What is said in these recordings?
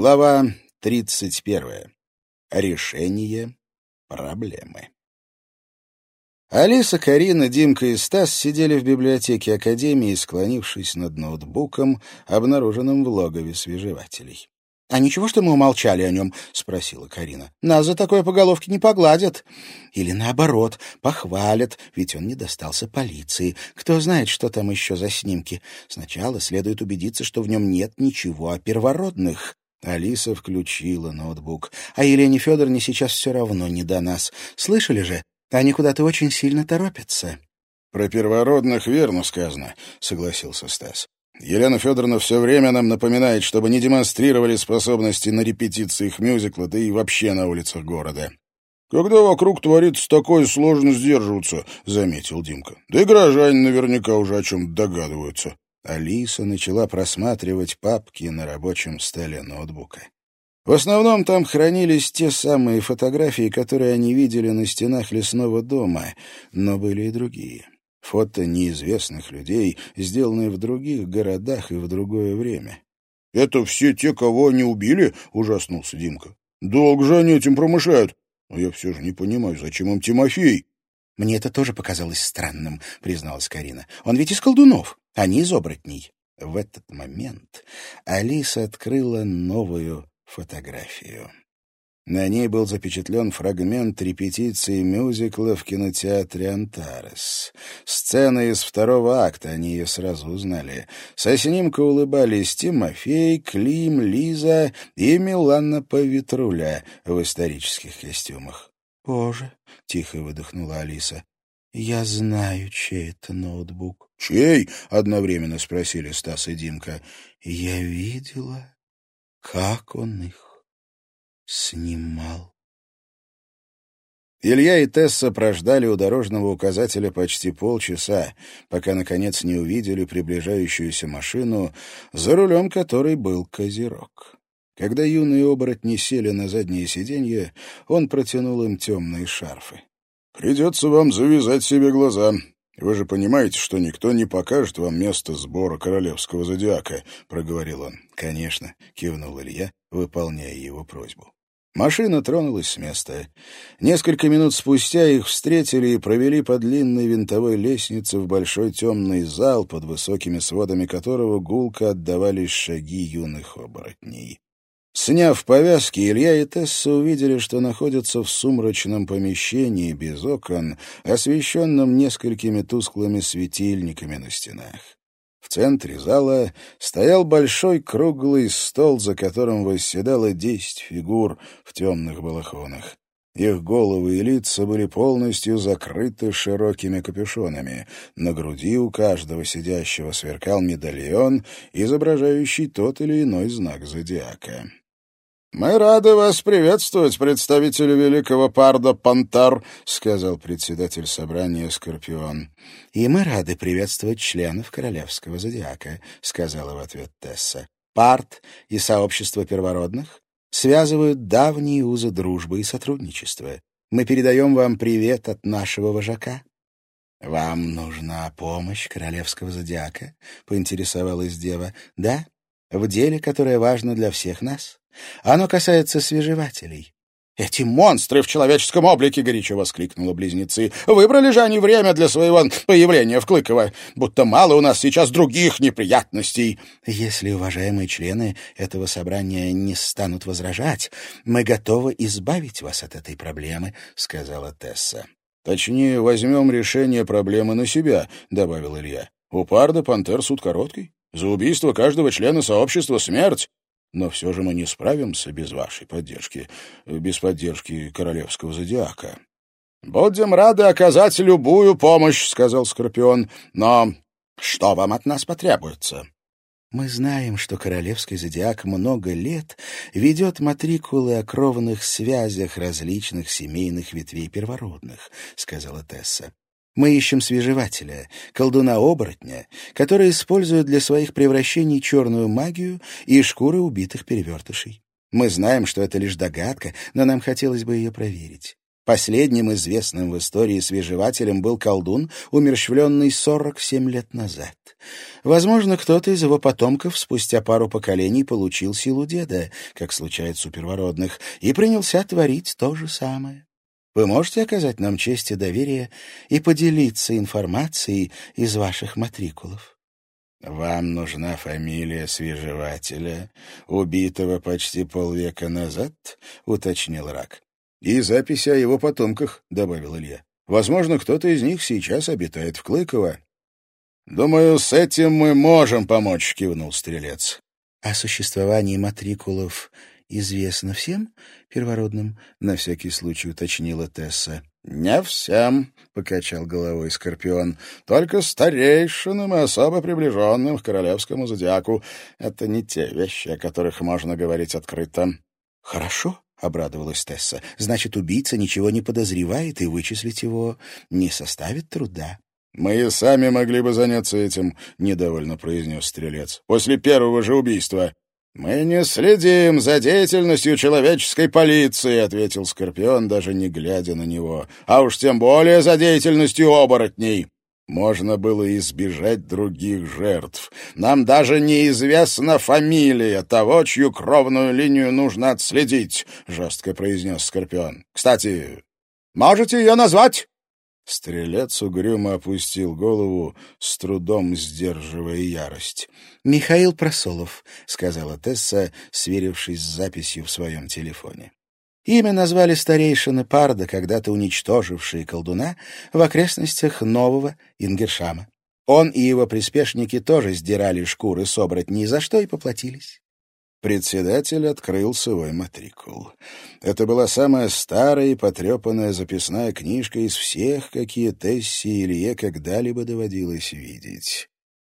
Глава 31. Решение проблемы. Алиса, Карина, Димка и Стас сидели в библиотеке Академии, склонившись над ноутбуком, обнаруженным в логове свежевателей. «А ничего, что мы умолчали о нем?» — спросила Карина. «Нас за такое по головке не погладят. Или, наоборот, похвалят, ведь он не достался полиции. Кто знает, что там еще за снимки. Сначала следует убедиться, что в нем нет ничего о первородных». Алиса включила ноутбук. «А Елене Федоровне сейчас все равно не до нас. Слышали же? Они куда-то очень сильно торопятся». «Про первородных верно сказано», — согласился Стас. «Елена Федоровна все время нам напоминает, чтобы не демонстрировали способности на репетициях мюзикла, да и вообще на улицах города». «Когда вокруг творится такое, сложно сдерживаться», — заметил Димка. «Да и горожане наверняка уже о чем догадываются». Алиса начала просматривать папки на рабочем столе ноутбука. В основном там хранились те самые фотографии, которые они видели на стенах лесного дома, но были и другие. Фото неизвестных людей, сделанные в других городах и в другое время. «Это все те, кого они убили?» — ужаснулся Димка. «Долго же они этим промышляют. Но я все же не понимаю, зачем им Тимофей?» «Мне это тоже показалось странным», — призналась Карина. «Он ведь из колдунов, а не из оборотней». В этот момент Алиса открыла новую фотографию. На ней был запечатлен фрагмент репетиции мюзикла в кинотеатре «Антарес». Сцена из второго акта, они ее сразу узнали. Со снимка улыбались Тимофей, Клим, Лиза и Милана Поветруля в исторических костюмах. «Боже!» — тихо выдохнула Алиса. «Я знаю, чей это ноутбук». «Чей?» — одновременно спросили Стас и Димка. «Я видела, как он их снимал». Илья и Тесса прождали у дорожного указателя почти полчаса, пока, наконец, не увидели приближающуюся машину, за рулем которой был Козерог. Когда юные оборотни сели на заднее сиденье, он протянул им темные шарфы. «Придется вам завязать себе глаза. Вы же понимаете, что никто не покажет вам место сбора королевского зодиака», — проговорил он. «Конечно», — кивнул Илья, выполняя его просьбу. Машина тронулась с места. Несколько минут спустя их встретили и провели по длинной винтовой лестнице в большой темный зал, под высокими сводами которого гулко отдавались шаги юных оборотней. Сняв повязки, Илья и Тесса увидели, что находятся в сумрачном помещении без окон, освещенном несколькими тусклыми светильниками на стенах. В центре зала стоял большой круглый стол, за которым восседало 10 фигур в темных балахонах. Их головы и лица были полностью закрыты широкими капюшонами. На груди у каждого сидящего сверкал медальон, изображающий тот или иной знак зодиака. «Мы рады вас приветствовать, представители великого парда Пантар», — сказал председатель собрания Скорпион. «И мы рады приветствовать членов королевского зодиака», — сказала в ответ Тесса. «Пард и сообщество первородных связывают давние узы дружбы и сотрудничества. Мы передаем вам привет от нашего вожака». «Вам нужна помощь королевского зодиака?» — поинтересовалась дева. «Да, в деле, которое важно для всех нас. Оно касается свежевателей». «Эти монстры в человеческом облике!» — горячо воскликнула близнецы. «Выбрали же они время для своего появления в Клыково, будто мало у нас сейчас других неприятностей». «Если уважаемые члены этого собрания не станут возражать, мы готовы избавить вас от этой проблемы», — сказала Тесса. «Точнее, возьмем решение проблемы на себя», — добавил Илья. «У парда Пантер суд короткий. За убийство каждого члена сообщества смерть. Но все же мы не справимся без вашей поддержки, без поддержки королевского зодиака». «Будем рады оказать любую помощь», — сказал Скорпион. «Но что вам от нас потребуется?» «Мы знаем, что королевский зодиак много лет ведет матрикулы о кровных связях различных семейных ветвей первородных», — сказала Тесса. «Мы ищем свежевателя, колдуна-оборотня, который использует для своих превращений черную магию и шкуры убитых перевертышей. Мы знаем, что это лишь догадка, но нам хотелось бы ее проверить. Последним известным в истории свежевателем был колдун, умерщвленный 47 лет назад. Возможно, кто-то из его потомков спустя пару поколений получил силу деда, как случается у первородных, и принялся творить то же самое. Вы можете оказать нам честь и доверие и поделиться информацией из ваших матрикулов? «Вам нужна фамилия свежевателя, убитого почти полвека назад?» — уточнил Рак. «И записи о его потомках», — добавил Илья. «Возможно, кто-то из них сейчас обитает в Клыково». «Думаю, с этим мы можем помочь», — кивнул Стрелец. «О существовании матрикулов известно всем первородным?» — на всякий случай уточнила Тесса. «Не всем», — покачал головой Скорпион. «Только старейшинам и особо приближенным к королевскому зодиаку. Это не те вещи, о которых можно говорить открыто». «Хорошо», — обрадовалась Тесса. «Значит, убийца ничего не подозревает, и вычислить его не составит труда». «Мы и сами могли бы заняться этим», — недовольно произнес Стрелец. «После первого же убийства». «Мы не следим за деятельностью человеческой полиции», — ответил Скорпион, даже не глядя на него. «А уж тем более за деятельностью оборотней. Можно было избежать других жертв. Нам даже неизвестна фамилия того, чью кровную линию нужно отследить», — жестко произнес Скорпион. «Кстати, можете ее назвать?» Стрелец угрюмо опустил голову, с трудом сдерживая ярость. «Михаил Просолов», — сказала Тесса, сверившись с записью в своем телефоне. Имя назвали старейшины Парда, когда-то уничтожившие колдуна в окрестностях Нового Ингершама. Он и его приспешники тоже сдирали шкуры с оборотней, за что и поплатились. Председатель открыл свой матрикул. Это была самая старая и потрепанная записная книжка из всех, какие Тессе и Илье когда-либо доводилось видеть.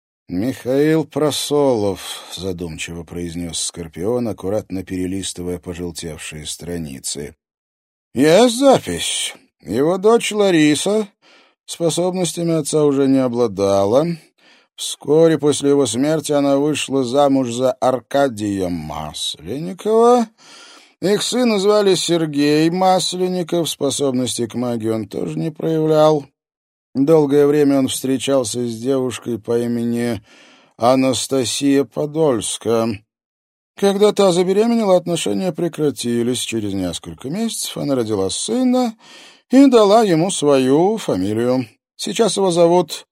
«Михаил Просолов», — задумчиво произнес Скорпион, аккуратно перелистывая пожелтевшие страницы. «Есть запись. Его дочь Лариса способностями отца уже не обладала». Вскоре после его смерти она вышла замуж за Аркадия Масленникова. Их сына звали Сергей Масленников, способности к магии он тоже не проявлял. Долгое время он встречался с девушкой по имени Анастасия Подольская. Когда та забеременела, отношения прекратились. Через несколько месяцев она родила сына и дала ему свою фамилию. Сейчас его зовут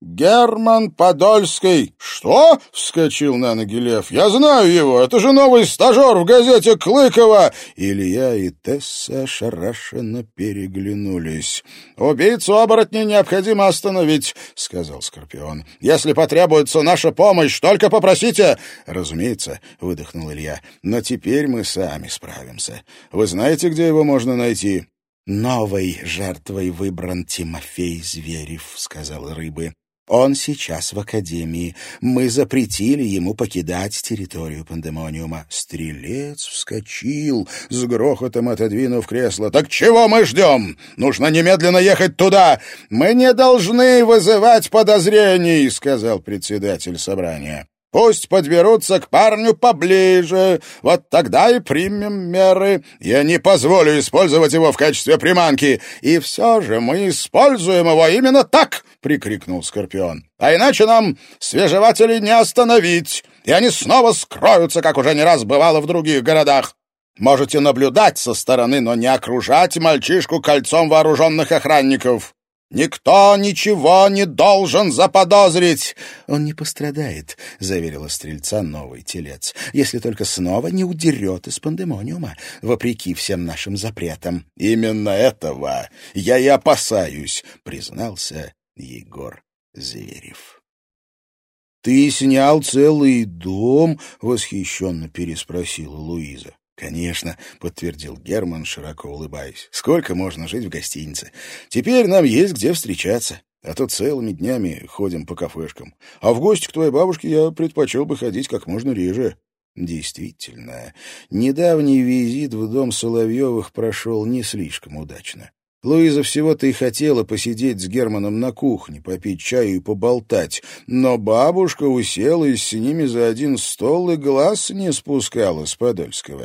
Герман Подольский. «Что?» — вскочил на ноги Лев. «Я знаю его. Это же новый стажер в газете Клыкова». Илья и Тесса ошарашенно переглянулись. «Убийцу оборотней необходимо остановить», — сказал Скорпион. «Если потребуется наша помощь, только попросите». «Разумеется», — выдохнул Илья. «Но теперь мы сами справимся. Вы знаете, где его можно найти?» «Новой жертвой выбран Тимофей Зверев», — сказал Рыбы. «Он сейчас в академии. Мы запретили ему покидать территорию пандемониума». Стрелец вскочил, с грохотом отодвинув кресло. «Так чего мы ждем? Нужно немедленно ехать туда!» «Мы не должны вызывать подозрений», — сказал председатель собрания. «Пусть подберутся к парню поближе, вот тогда и примем меры. Я не позволю использовать его в качестве приманки. И все же мы используем его именно так!» — прикрикнул Скорпион. «А иначе нам свежевателей не остановить, и они снова скроются, как уже не раз бывало в других городах. Можете наблюдать со стороны, но не окружать мальчишку кольцом вооруженных охранников. Никто ничего не должен заподозрить!» «Он не пострадает», — заверила Стрельца новый телец, «если только снова не удерет из пандемониума, вопреки всем нашим запретам». «Именно этого я и опасаюсь», — признался Егор Зверев. «Ты снял целый дом?» — восхищенно переспросила Луиза. «Конечно», — подтвердил Герман, широко улыбаясь. «Сколько можно жить в гостинице? Теперь нам есть где встречаться, а то целыми днями ходим по кафешкам. А в гости к твоей бабушке я предпочел бы ходить как можно реже». Действительно, недавний визит в дом Соловьевых прошел не слишком удачно. Луиза всего-то и хотела посидеть с Германом на кухне, попить чаю и поболтать, но бабушка уселась с ними за один стол и глаз не спускала с Подольского.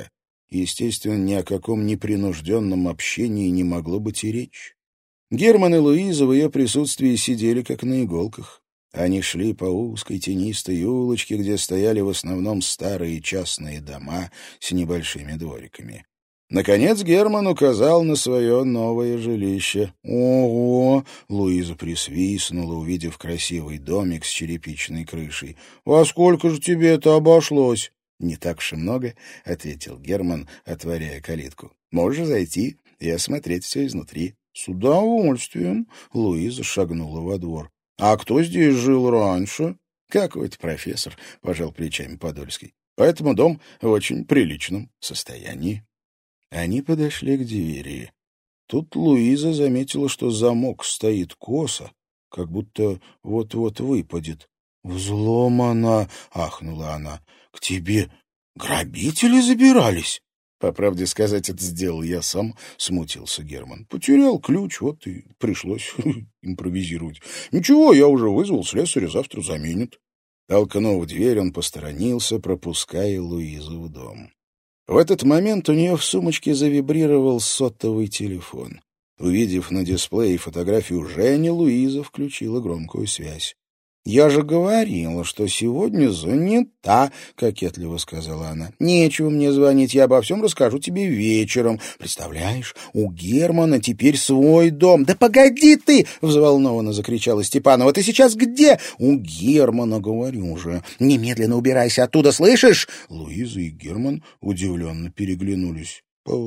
Естественно, ни о каком непринужденном общении не могло быть и речи. Герман и Луиза в ее присутствии сидели как на иголках. Они шли по узкой тенистой улочке, где стояли в основном старые частные дома с небольшими двориками. Наконец Герман указал на свое новое жилище. «Ого!» — Луиза присвистнула, увидев красивый домик с черепичной крышей. «Во сколько же тебе это обошлось?» «Не так уж и много», — ответил Герман, отворяя калитку. «Можешь зайти и осмотреть все изнутри». «С удовольствием», — Луиза шагнула во двор. «А кто здесь жил раньше?» «Какой-то профессор», — пожал плечами Подольский. «Поэтому дом в очень приличном состоянии». Они подошли к двери. Тут Луиза заметила, что замок стоит косо, как будто вот-вот выпадет. «Взломана!» — ахнула она. «К тебе грабители забирались?» «По правде сказать, это сделал я сам», — смутился Герман. «Потерял ключ, вот и пришлось импровизировать. Ничего, я уже вызвал слесаря, завтра заменит». Толкнув дверь, он посторонился, пропуская Луизу в дом. В этот момент у нее в сумочке завибрировал сотовый телефон. Увидев на дисплее фотографию Жени, Луиза включила громкую связь. «Я же говорила, что сегодня занята», — кокетливо сказала она. «Нечего мне звонить, я обо всем расскажу тебе вечером. Представляешь, у Германа теперь свой дом». «Да погоди ты!» — взволнованно закричала Степанова. «Ты сейчас где?» «У Германа, говорю же. Немедленно убирайся оттуда, слышишь?» Луиза и Герман удивленно переглянулись.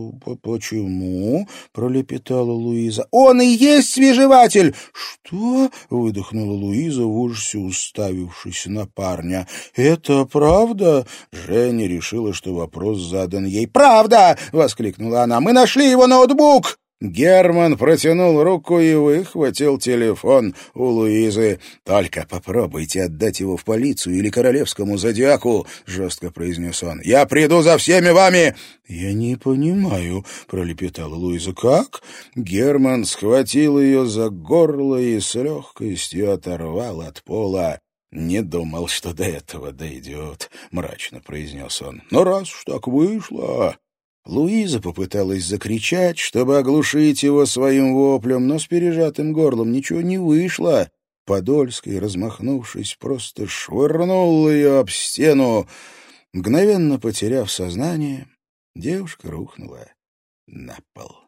«Почему?» — пролепетала Луиза. «Он и есть свежеватель!» «Что?» — выдохнула Луиза в ужасе, уставившись на парня. «Это правда?» Женя решила, что вопрос задан ей. «Правда!» — воскликнула она. «Мы нашли его ноутбук!» Герман протянул руку и выхватил телефон у Луизы. «Только попробуйте отдать его в полицию или королевскому зодиаку», — жестко произнес он. «Я приду за всеми вами!» «Я не понимаю», — пролепетала Луиза. «Как?» Герман схватил ее за горло и с легкостью оторвал от пола. «Не думал, что до этого дойдет», — мрачно произнес он. «Но раз уж так вышло...» Луиза попыталась закричать, чтобы оглушить его своим воплем, но с пережатым горлом ничего не вышло. Подольский, размахнувшись, просто швырнул ее об стену. Мгновенно потеряв сознание, девушка рухнула на пол.